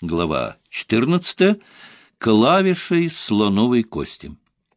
Глава 14. Клавишей слоновой кости.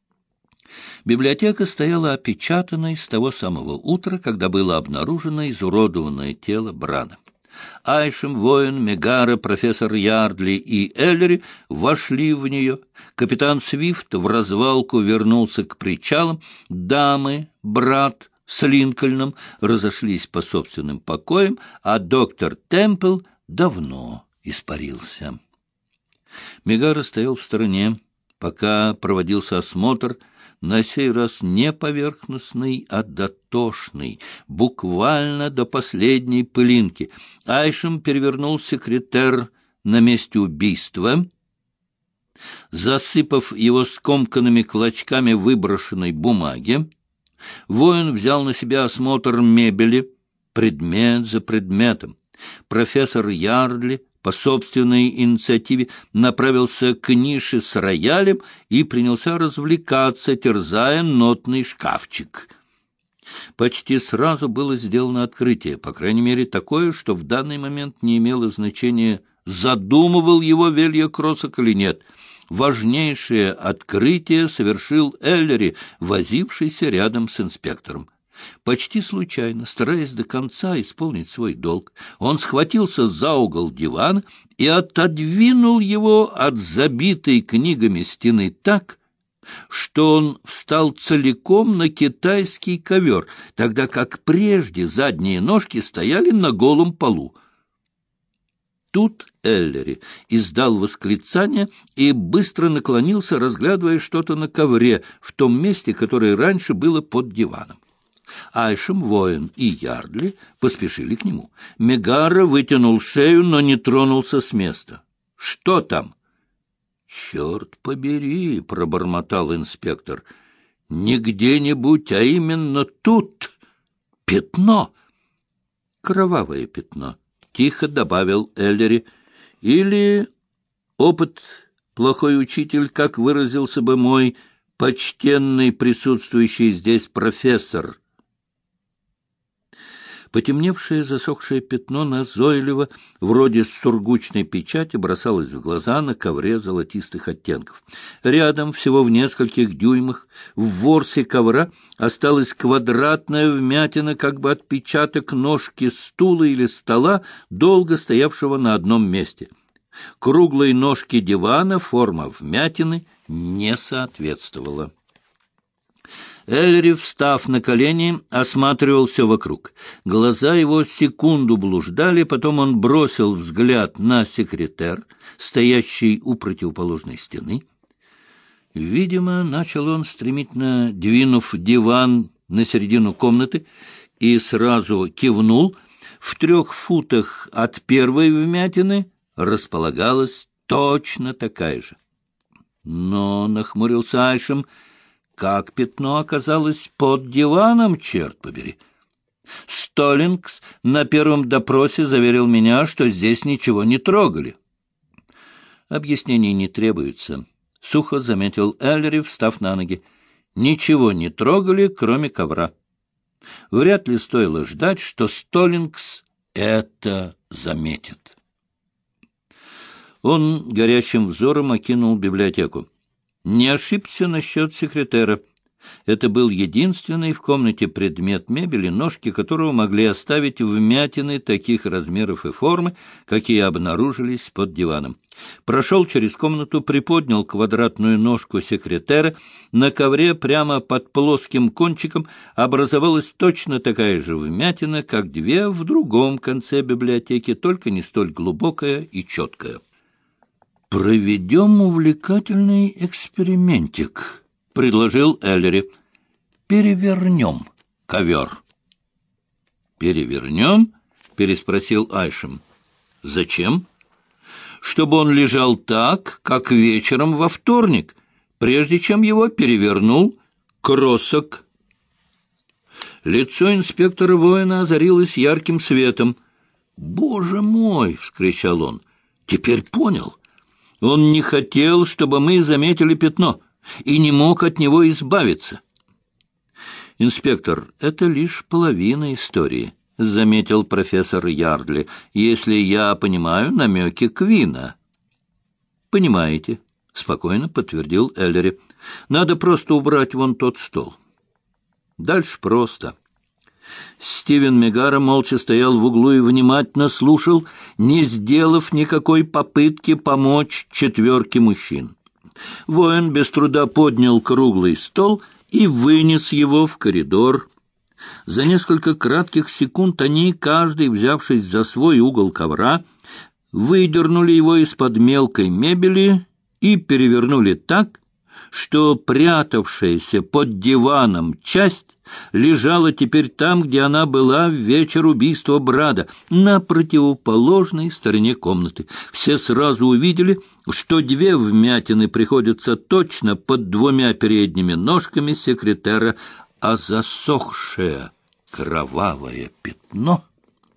Библиотека стояла опечатанной с того самого утра, когда было обнаружено изуродованное тело Брана. Айшем, воин, Мегара, профессор Ярдли и Эллери вошли в нее. Капитан Свифт вразвалку вернулся к причалам. Дамы, брат с Линкольном разошлись по собственным покоям, а доктор Темпл давно испарился. Мегара стоял в стороне, пока проводился осмотр, на сей раз не поверхностный, а дотошный, буквально до последней пылинки. Айшем перевернул секретер на месте убийства, засыпав его скомканными клочками выброшенной бумаги. Воин взял на себя осмотр мебели, предмет за предметом. Профессор Ярдли по собственной инициативе направился к нише с роялем и принялся развлекаться, терзая нотный шкафчик. Почти сразу было сделано открытие, по крайней мере такое, что в данный момент не имело значения, задумывал его Велья Кроссак или нет. Важнейшее открытие совершил Эллери, возившийся рядом с инспектором. Почти случайно, стараясь до конца исполнить свой долг, он схватился за угол дивана и отодвинул его от забитой книгами стены так, что он встал целиком на китайский ковер, тогда как прежде задние ножки стояли на голом полу. Тут Эллери издал восклицание и быстро наклонился, разглядывая что-то на ковре в том месте, которое раньше было под диваном. Айшем, воин и Ярдли поспешили к нему. Мегара вытянул шею, но не тронулся с места. — Что там? — Черт побери, — пробормотал инспектор. — Не где-нибудь, а именно тут. Пятно. Кровавое пятно, — тихо добавил Эллери. Или опыт, плохой учитель, как выразился бы мой почтенный присутствующий здесь профессор. Потемневшее, засохшее пятно назойливо, вроде сургучной печати, бросалось в глаза на ковре золотистых оттенков. Рядом, всего в нескольких дюймах, в ворсе ковра осталась квадратная вмятина, как бы отпечаток ножки стула или стола, долго стоявшего на одном месте. Круглой ножке дивана форма вмятины не соответствовала. Эллери, встав на колени, осматривал все вокруг. Глаза его секунду блуждали, потом он бросил взгляд на секретер, стоящий у противоположной стены. Видимо, начал он, стремительно двинув диван на середину комнаты, и сразу кивнул. В 3 футах от первой вмятины располагалась точно такая же. Но, нахмурился Айшем, как пятно оказалось под диваном, черт побери? Столлингс на первом допросе заверил меня, что здесь ничего не трогали. Объяснений не требуется, — сухо заметил Эллери, встав на ноги. Ничего не трогали, кроме ковра. Вряд ли стоило ждать, что Столлингс это заметит. Он горячим взором окинул библиотеку. Не ошибся насчет секретера. Это был единственный в комнате предмет мебели, ножки которого могли оставить вмятины таких размеров и формы, какие обнаружились под диваном. Прошел через комнату, приподнял квадратную ножку секретера. На ковре прямо под плоским кончиком образовалась точно такая же вмятина, как 2 в другом конце библиотеки, только не столь глубокая и четкая. «Проведем увлекательный экспериментик», — предложил Эллери. «Перевернем ковер». «Перевернем?» — переспросил Айшем. «Зачем?» «Чтобы он лежал так, как вечером во вторник, прежде чем его перевернул Кроссак». Лицо инспектора воина озарилось ярким светом. «Боже мой!» — вскричал он. «Теперь понял. Он не хотел, чтобы мы заметили пятно, и не мог от него избавиться». «Инспектор, это лишь половина истории», — заметил профессор Ярдли, «если я понимаю намеки Квина». Понимаете, — спокойно подтвердил Эллери. — Надо просто убрать вон тот стол. Дальше просто. Стивен Мегара молча стоял в углу и внимательно слушал, не сделав никакой попытки помочь четверке мужчин. Воин без труда поднял круглый стол и вынес его в коридор. За несколько кратких секунд они, каждый взявшись за свой угол ковра, выдернули его из-под мелкой мебели и перевернули так, что прятавшаяся под диваном часть лежала теперь там, где она была в вечер убийства Брада, на противоположной стороне комнаты. Все сразу увидели, что две вмятины приходятся точно под двумя передними ножками секретера, а засохшее кровавое пятно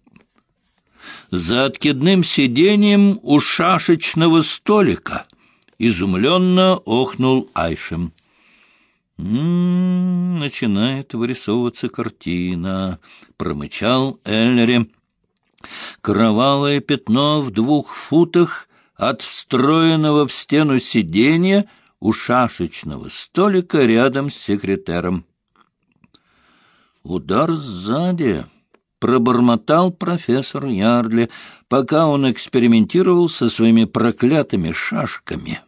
за откидным сиденьем у шашечного столика. Изумленно охнул Айшем. Начинает вырисовываться картина, — промычал Эллери. Кровавое пятно в 2 футах от встроенного в стену сиденья у шашечного столика рядом с секретером. Удар сзади, — пробормотал профессор Ярдли, пока он экспериментировал со своими проклятыми шашками.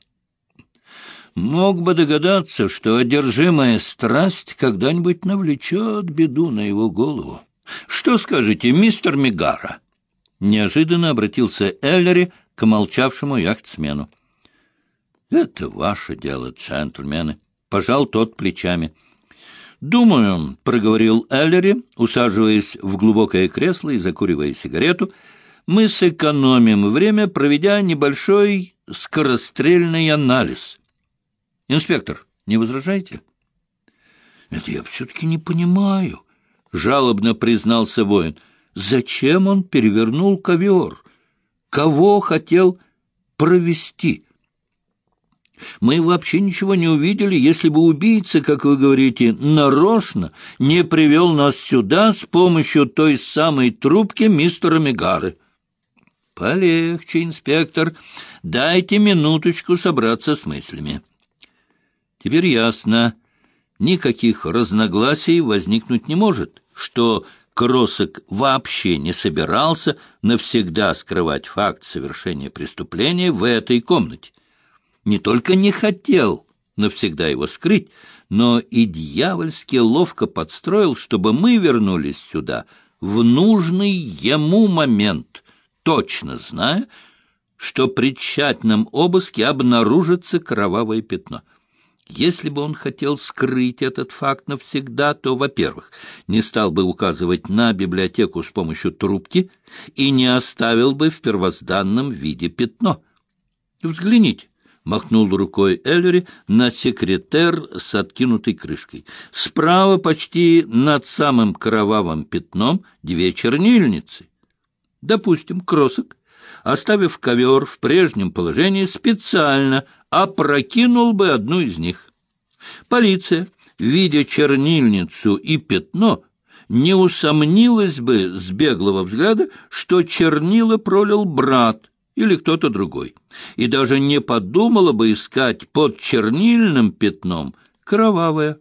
Мог бы догадаться, что одержимая страсть когда-нибудь навлечет беду на его голову. — Что скажете, мистер Мегара? Неожиданно обратился Эллери к молчавшему яхтсмену. — Это ваше дело, джентльмены, — пожал тот плечами. — Думаю, — проговорил Эллери, усаживаясь в глубокое кресло и закуривая сигарету, — мы сэкономим время, проведя небольшой скорострельный анализ. Инспектор, не возражаете? — Это я все-таки не понимаю, — жалобно признался воин. — Зачем он перевернул ковер? Кого хотел провести? Мы вообще ничего не увидели, если бы убийца, как вы говорите, нарочно не привел нас сюда с помощью той самой трубки мистера Мегары. — Полегче, инспектор, дайте минуточку собраться с мыслями. Теперь ясно, никаких разногласий возникнуть не может, что Кросок вообще не собирался навсегда скрывать факт совершения преступления в этой комнате. Не только не хотел навсегда его скрыть, но и дьявольски ловко подстроил, чтобы мы вернулись сюда в нужный ему момент, точно зная, что при тщательном обыске обнаружится кровавое пятно. Если бы он хотел скрыть этот факт навсегда, то, во-первых, не стал бы указывать на библиотеку с помощью трубки и не оставил бы в первозданном виде пятно. Взгляните, — махнул рукой Эллери на секретер с откинутой крышкой. Справа, почти над самым кровавым пятном, 2 чернильницы. Допустим, Кросок, оставив ковер в прежнем положении, специально опрокинул бы одну из них. Полиция, видя чернильницу и пятно, не усомнилась бы с беглого взгляда, что чернила пролил брат или кто-то другой, и даже не подумала бы искать под чернильным пятном кровавое.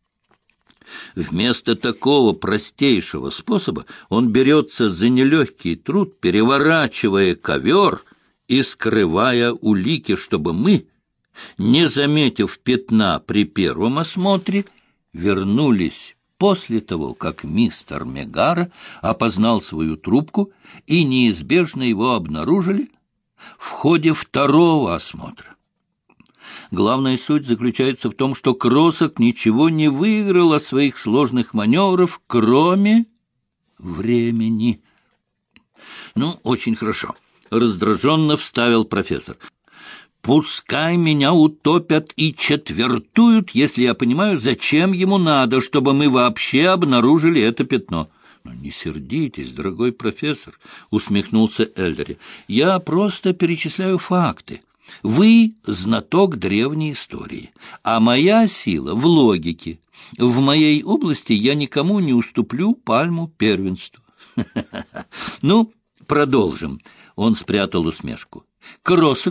Вместо такого простейшего способа он берется за нелегкий труд, переворачивая ковер и скрывая улики, чтобы мы, не заметив пятна при первом осмотре, вернулись после того, как мистер Мегара опознал свою трубку и неизбежно его обнаружили в ходе второго осмотра. Главная суть заключается в том, что Кросок ничего не выиграл от своих сложных маневров, кроме времени. — Ну, очень хорошо, — раздраженно вставил профессор. — Пускай меня утопят и четвертуют, если я понимаю, зачем ему надо, чтобы мы вообще обнаружили это пятно. — Не сердитесь, дорогой профессор, — усмехнулся Эллери. — Я просто перечисляю факты. Вы знаток древней истории, а моя сила в логике. В моей области я никому не уступлю пальму первенства. Ну, продолжим. Он спрятал усмешку. Кросок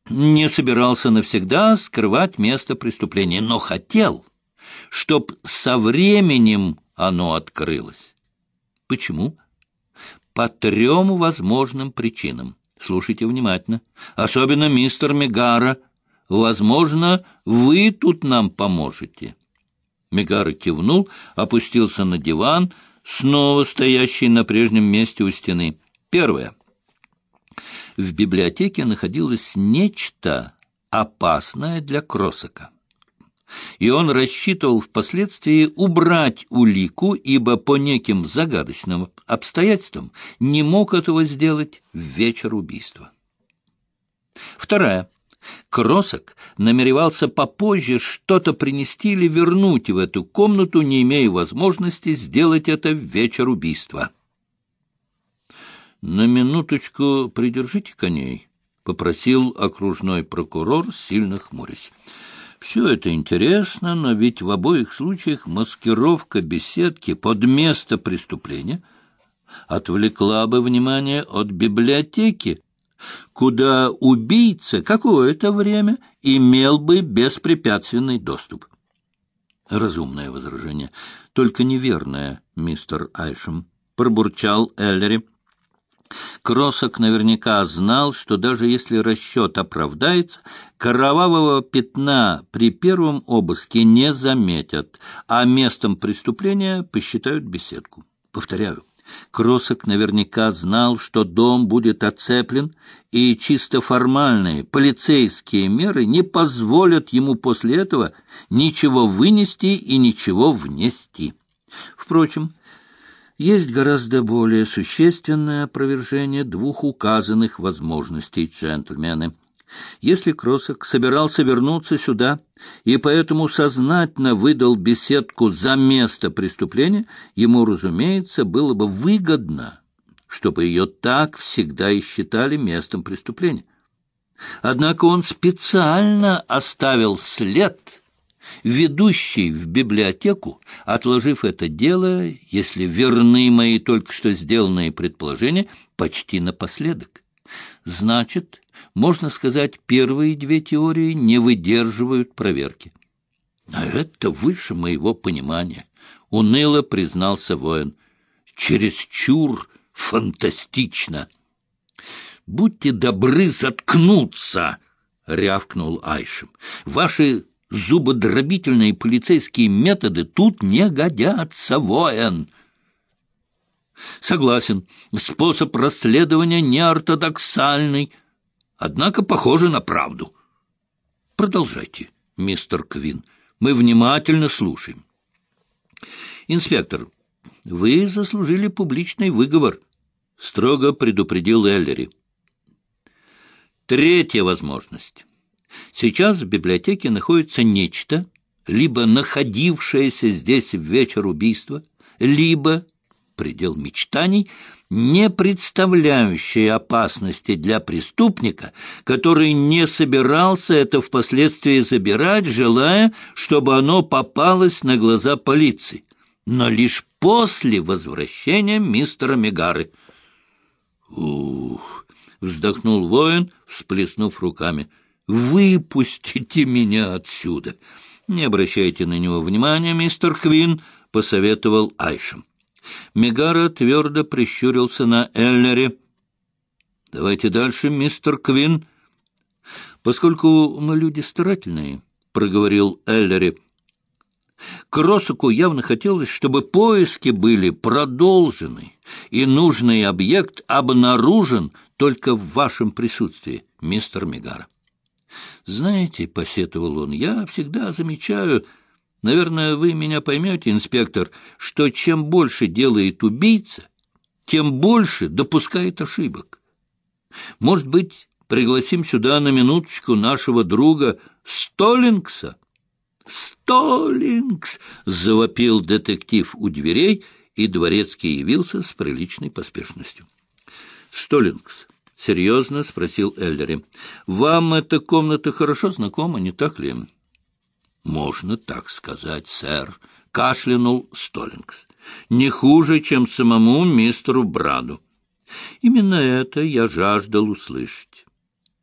не собирался навсегда скрывать место преступления, но хотел, чтоб со временем оно открылось. Почему? По 3 возможным причинам. Слушайте внимательно. Особенно мистер Мегара. Возможно, вы тут нам поможете. Мегара кивнул, опустился на диван, снова стоящий на прежнем месте у стены. Первое. В библиотеке находилось нечто опасное для Кросака. И он рассчитывал впоследствии убрать улику, ибо по неким загадочным обстоятельствам не мог этого сделать в вечер убийства. Вторая. Кросак намеревался попозже что-то принести или вернуть в эту комнату, не имея возможности сделать это в вечер убийства. «На минуточку придержите коней», — попросил окружной прокурор, сильно хмурясь. «Все это интересно, но ведь в обоих случаях маскировка беседки под место преступления отвлекла бы внимание от библиотеки, куда убийца какое-то время имел бы беспрепятственный доступ». «Разумное возражение, только неверное, мистер Айшем», — пробурчал Эллери. Кросак наверняка знал, что даже если расчет оправдается, кровавого пятна при первом обыске не заметят, а местом преступления посчитают беседку. Повторяю, Кросак наверняка знал, что дом будет оцеплен, и чисто формальные полицейские меры не позволят ему после этого ничего вынести и ничего внести. Впрочем, есть гораздо более существенное опровержение 2 указанных возможностей, джентльмены. Если Кросак собирался вернуться сюда и поэтому сознательно выдал беседку за место преступления, ему, разумеется, было бы выгодно, чтобы ее так всегда и считали местом преступления. Однако он специально оставил след, ведущий в библиотеку, отложив это дело, если верны мои только что сделанные предположения, почти напоследок. Значит, можно сказать, первые 2 теории не выдерживают проверки. А это выше моего понимания, — уныло признался воин. Чересчур фантастично. — Будьте добры заткнуться, — рявкнул Айшем. — Ваши зубодробительные полицейские методы тут не годятся, воин. Согласен, способ расследования неортодоксальный, однако похоже на правду. Продолжайте, мистер Квин, мы внимательно слушаем. Инспектор, вы заслужили публичный выговор, строго предупредил Эллери. 3 возможность. Сейчас в библиотеке находится нечто, либо находившееся здесь в вечер убийства, либо, предел мечтаний, не представляющее опасности для преступника, который не собирался это впоследствии забирать, желая, чтобы оно попалось на глаза полиции, но лишь после возвращения мистера Мегары. «Ух!» — вздохнул воин, всплеснув руками. «Выпустите меня отсюда!» «Не обращайте на него внимания, мистер Квин», — посоветовал Айшем. Мегара твердо прищурился на Эллери. «Давайте дальше, мистер Квин». «Поскольку мы люди старательные», — проговорил Эллери, — «Кросаку явно хотелось, чтобы поиски были продолжены, и нужный объект обнаружен только в вашем присутствии, мистер Мегара». «Знаете, — посетовал он, — я всегда замечаю, наверное, вы меня поймете, инспектор, что чем больше делает убийца, тем больше допускает ошибок. Может быть, пригласим сюда на минуточку нашего друга Столлингса?» «Столлингс!» — завопил детектив у дверей, и дворецкий явился с приличной поспешностью. «Столлингс», — серьезно спросил Эллери, — «вам эта комната хорошо знакома, не так ли?» «Можно так сказать, сэр», — кашлянул Столлингс. «Не хуже, чем самому мистеру Браду. Именно это я жаждал услышать.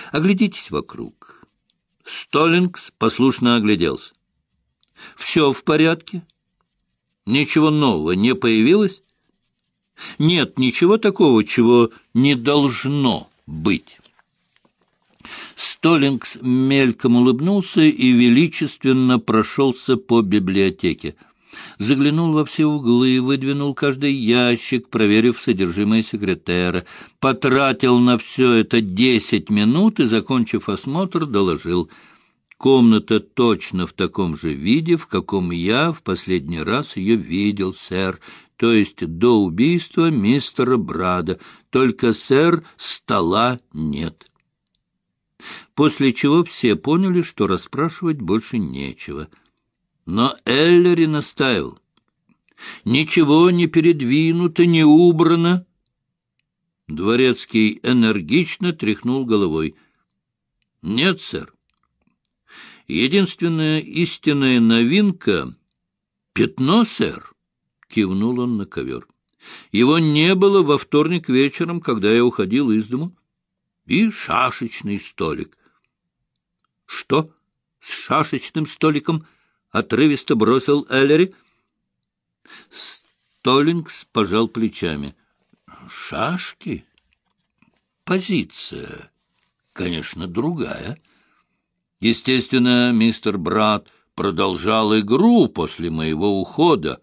Оглядитесь вокруг. Столлингс послушно огляделся. Все в порядке? Ничего нового не появилось? Нет ничего такого, чего не должно быть. Столлингс мельком улыбнулся и величественно прошелся по библиотеке. Заглянул во все углы, выдвинул каждый ящик, проверив содержимое секретера. Потратил на все это 10 минут и, закончив осмотр, доложил: «Комната точно в таком же виде, в каком я в последний раз ее видел, сэр, то есть до убийства мистера Брада, только, сэр, стола нет». После чего все поняли, что расспрашивать больше нечего. Но Эллери настаивал. Ничего не передвинуто, не убрано. Дворецкий энергично тряхнул головой. Нет, сэр. Единственная истинная новинка — пятно, сэр, — кивнул он на ковер. Его не было во вторник вечером, когда я уходил из дому. И шашечный столик. Что с шашечным столиком? — отрывисто бросил Эллери. Столлингс пожал плечами. Шашки? Позиция, конечно, другая. Естественно, мистер Брат продолжал игру после моего ухода.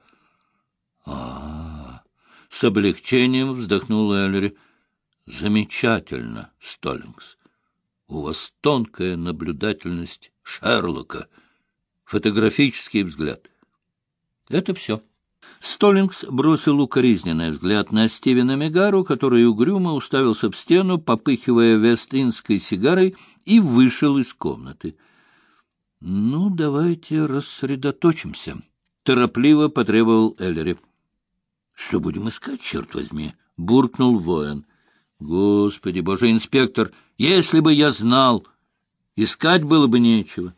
С облегчением вздохнул Эллери. Замечательно, Столлингс. У вас тонкая наблюдательность Шерлока, фотографический взгляд. Это все. Столлингс бросил укоризненный взгляд на Стивена Мегару, который угрюмо уставился в стену, попыхивая вест-индской сигарой, и вышел из комнаты. — Ну, давайте рассредоточимся, — торопливо потребовал Эллери. — Что будем искать, черт возьми? — буркнул воин. — Господи, боже, инспектор, если бы я знал, искать было бы нечего.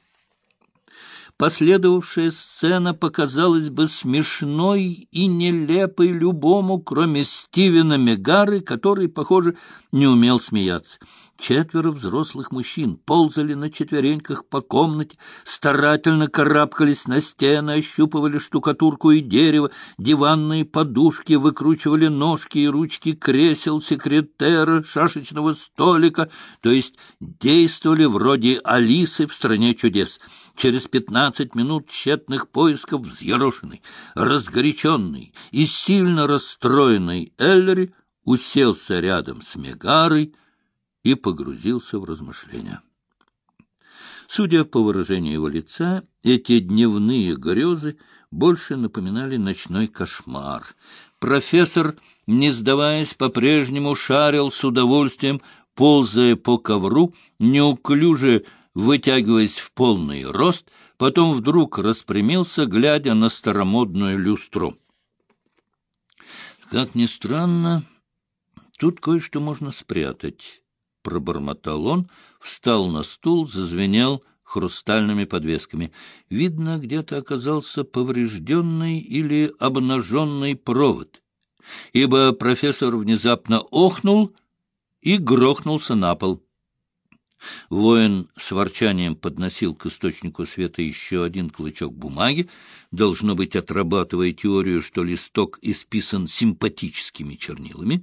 Последовавшая сцена показалась бы смешной и нелепой любому, кроме Стивена Мегары, который, похоже, не умел смеяться. 4 взрослых мужчин ползали на четвереньках по комнате, старательно карабкались на стены, ощупывали штукатурку и дерево, диванные подушки, выкручивали ножки и ручки кресел, секретера, шашечного столика, то есть действовали вроде Алисы в «Стране чудес». Через 15 минут тщетных поисков взъерошенный, разгоряченный и сильно расстроенный Эллери уселся рядом с Мегарой и погрузился в размышления. Судя по выражению его лица, эти дневные грезы больше напоминали ночной кошмар. Профессор, не сдаваясь, по-прежнему шарил с удовольствием, ползая по ковру, неуклюже вытягиваясь в полный рост, потом вдруг распрямился, глядя на старомодную люстру. «Как ни странно, тут кое-что можно спрятать», — пробормотал он, встал на стул, зазвенел хрустальными подвесками. Видно, где-то оказался поврежденный или обнаженный провод, ибо профессор внезапно охнул и грохнулся на пол. Воин с ворчанием подносил к источнику света еще один клочок бумаги, должно быть, отрабатывая теорию, что листок исписан симпатическими чернилами.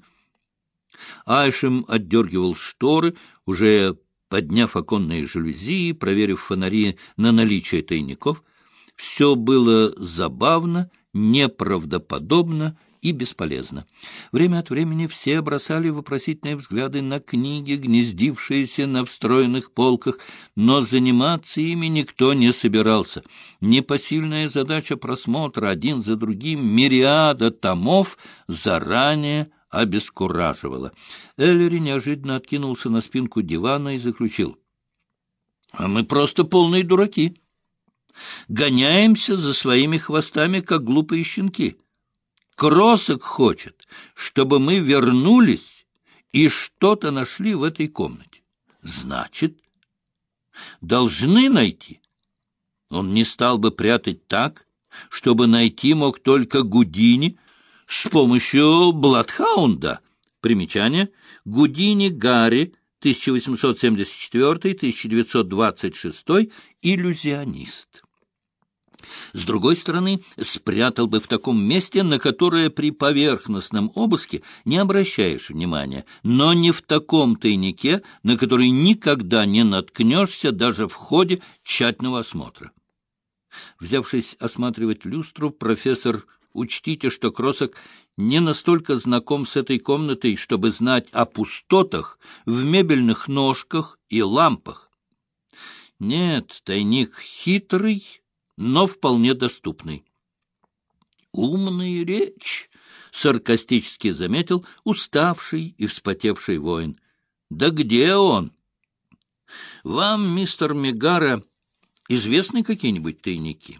Айшем отдергивал шторы, уже подняв оконные жалюзи, проверив фонари на наличие тайников. Все было забавно, неправдоподобно и бесполезно. Время от времени все бросали вопросительные взгляды на книги, гнездившиеся на встроенных полках, но заниматься ими никто не собирался. Непосильная задача просмотра один за другим мириада томов заранее обескураживала. Эллери неожиданно откинулся на спинку дивана и заключил: «А мы просто полные дураки. Гоняемся за своими хвостами, как глупые щенки. Кросок хочет, чтобы мы вернулись и что-то нашли в этой комнате. Значит, должны найти. Он не стал бы прятать так, чтобы найти мог только Гудини с помощью Бладхаунда». Примечание: Гудини Гарри, 1874-1926, иллюзионист. С другой стороны, спрятал бы в таком месте, на которое при поверхностном обыске не обращаешь внимания, но не в таком тайнике, на который никогда не наткнешься даже в ходе тщательного осмотра. Взявшись осматривать люстру, профессор, учтите, что Кросок не настолько знаком с этой комнатой, чтобы знать о пустотах в мебельных ножках и лампах. Нет, тайник хитрый, но вполне доступный. «Умная речь», — саркастически заметил уставший и вспотевший воин. «Да где он? Вам, мистер Мегара, известны какие-нибудь тайники?»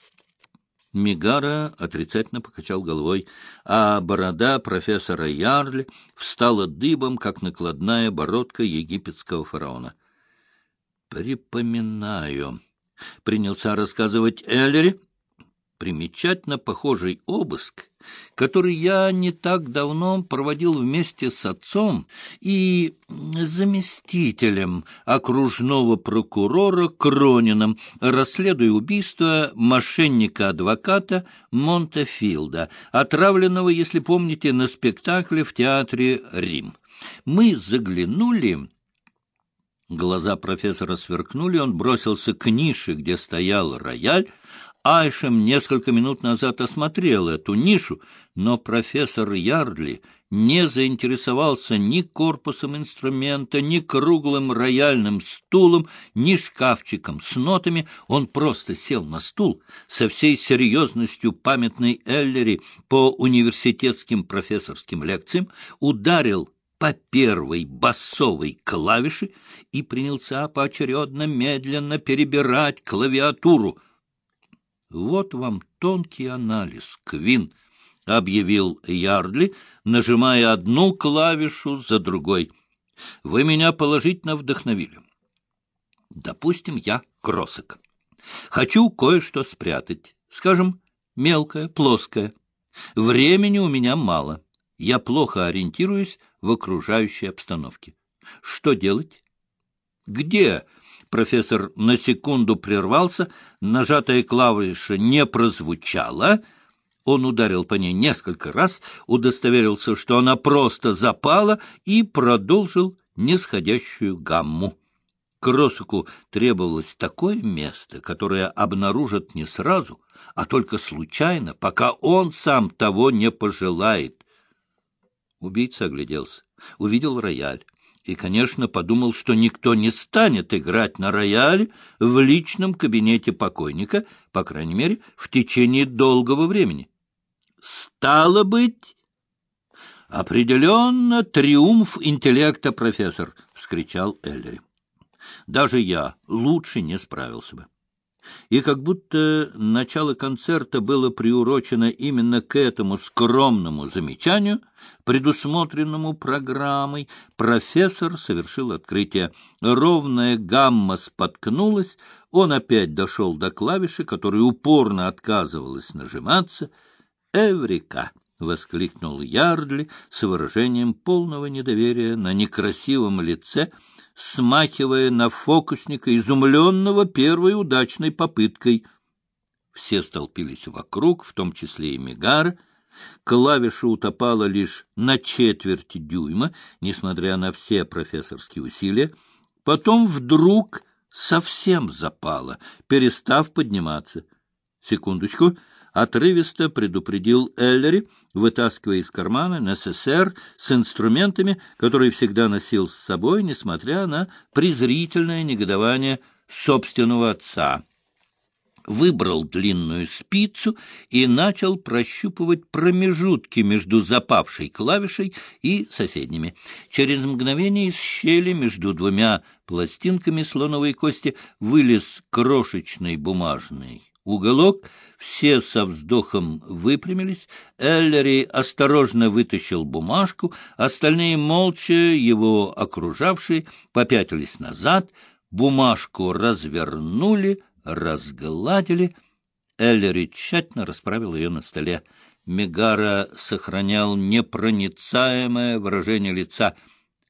Мегара отрицательно покачал головой, а борода профессора Ярли встала дыбом, как накладная бородка египетского фараона. «Припоминаю», — принялся рассказывать Эллери, примечательно похожий обыск, который я не так давно проводил вместе с отцом и заместителем окружного прокурора Кронином, расследуя убийство мошенника-адвоката Монтефилда, отравленного, если помните, на спектакле в театре «Рим». Мы заглянули... Глаза профессора сверкнули, он бросился к нише, где стоял рояль. Айшем несколько минут назад осмотрел эту нишу, но профессор Ярли не заинтересовался ни корпусом инструмента, ни круглым рояльным стулом, ни шкафчиком с нотами. Он просто сел на стул со всей серьезностью памятной Эллери по университетским профессорским лекциям, ударил по первой басовой клавише и принялся поочередно медленно перебирать клавиатуру. «Вот вам тонкий анализ, Квин», — объявил Ярдли, нажимая одну клавишу за другой. «Вы меня положительно вдохновили. Допустим, я Кросок. Хочу кое-что спрятать, скажем, мелкое, плоское. Времени у меня мало. Я плохо ориентируюсь в окружающей обстановке. Что делать? Где?» Профессор на секунду прервался, нажатая клавиша не прозвучала. Он ударил по ней несколько раз, удостоверился, что она просто запала, и продолжил нисходящую гамму. Кросаку требовалось такое место, которое обнаружат не сразу, а только случайно, пока он сам того не пожелает. Убийца огляделся, увидел рояль и, конечно, подумал, что никто не станет играть на рояле в личном кабинете покойника, по крайней мере, в течение долгого времени. «Стало быть...» «Определенно триумф интеллекта, профессор!» — вскричал Эллери. «Даже я лучше не справился бы». И как будто начало концерта было приурочено именно к этому скромному замечанию, предусмотренному программой, профессор совершил открытие. Ровная гамма споткнулась, он опять дошел до клавиши, которая упорно отказывалась нажиматься. «Эврика!» — воскликнул Ярдли с выражением полного недоверия на некрасивом лице, смахивая на фокусника, изумленного первой удачной попыткой. Все столпились вокруг, в том числе и Мегара. Клавиша утопала лишь на четверть дюйма, несмотря на все профессорские усилия. Потом вдруг совсем запала, перестав подниматься. «Секундочку!» — отрывисто предупредил Эллери, вытаскивая из кармана НССР с инструментами, которые всегда носил с собой, несмотря на презрительное негодование собственного отца. Выбрал длинную спицу и начал прощупывать промежутки между запавшей клавишей и соседними. Через мгновение из щели между двумя пластинками слоновой кости вылез крошечный бумажный уголок. Все со вздохом выпрямились. Эллери осторожно вытащил бумажку, остальные, молча его окружавшие, попятились назад, бумажку развернули, разгладили. Эллери тщательно расправил ее на столе. Мегара сохранял непроницаемое выражение лица.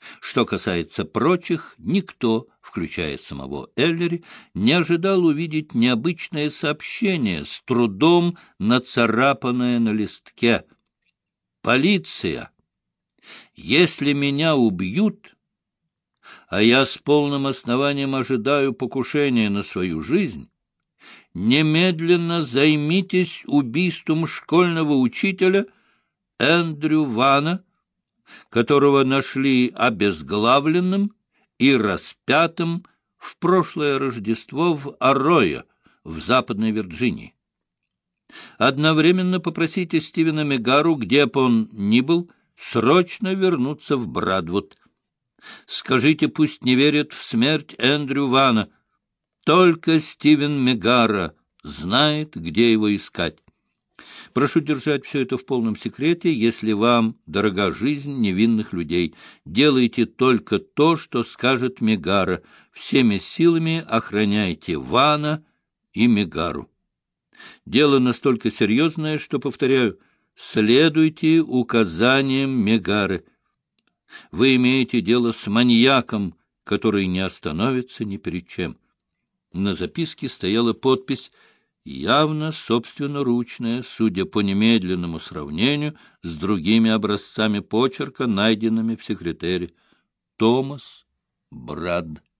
Что касается прочих, никто, включая самого Эллери, не ожидал увидеть необычное сообщение, с трудом нацарапанное на листке. «Полиция! Если меня убьют, а я с полным основанием ожидаю покушения на свою жизнь, немедленно займитесь убийством школьного учителя Эндрю Вана, которого нашли обезглавленным и распятым в прошлое Рождество в Арройо, в Западной Вирджинии. Одновременно попросите Стивена Мегару, где бы он ни был, срочно вернуться в Брадвуд. Скажите, пусть не верит в смерть Эндрю Вана. Только Стивен Мегара знает, где его искать. Прошу держать все это в полном секрете, если вам дорога жизнь невинных людей. Делайте только то, что скажет Мегара. Всеми силами охраняйте Вана и Мегару. Дело настолько серьезное, что, повторяю, следуйте указаниям Мегары. Вы имеете дело с маньяком, который не остановится ни перед чем. На записке стояла подпись, явно собственноручная, судя по немедленному сравнению с другими образцами почерка, найденными в секретаре. Томас Брад.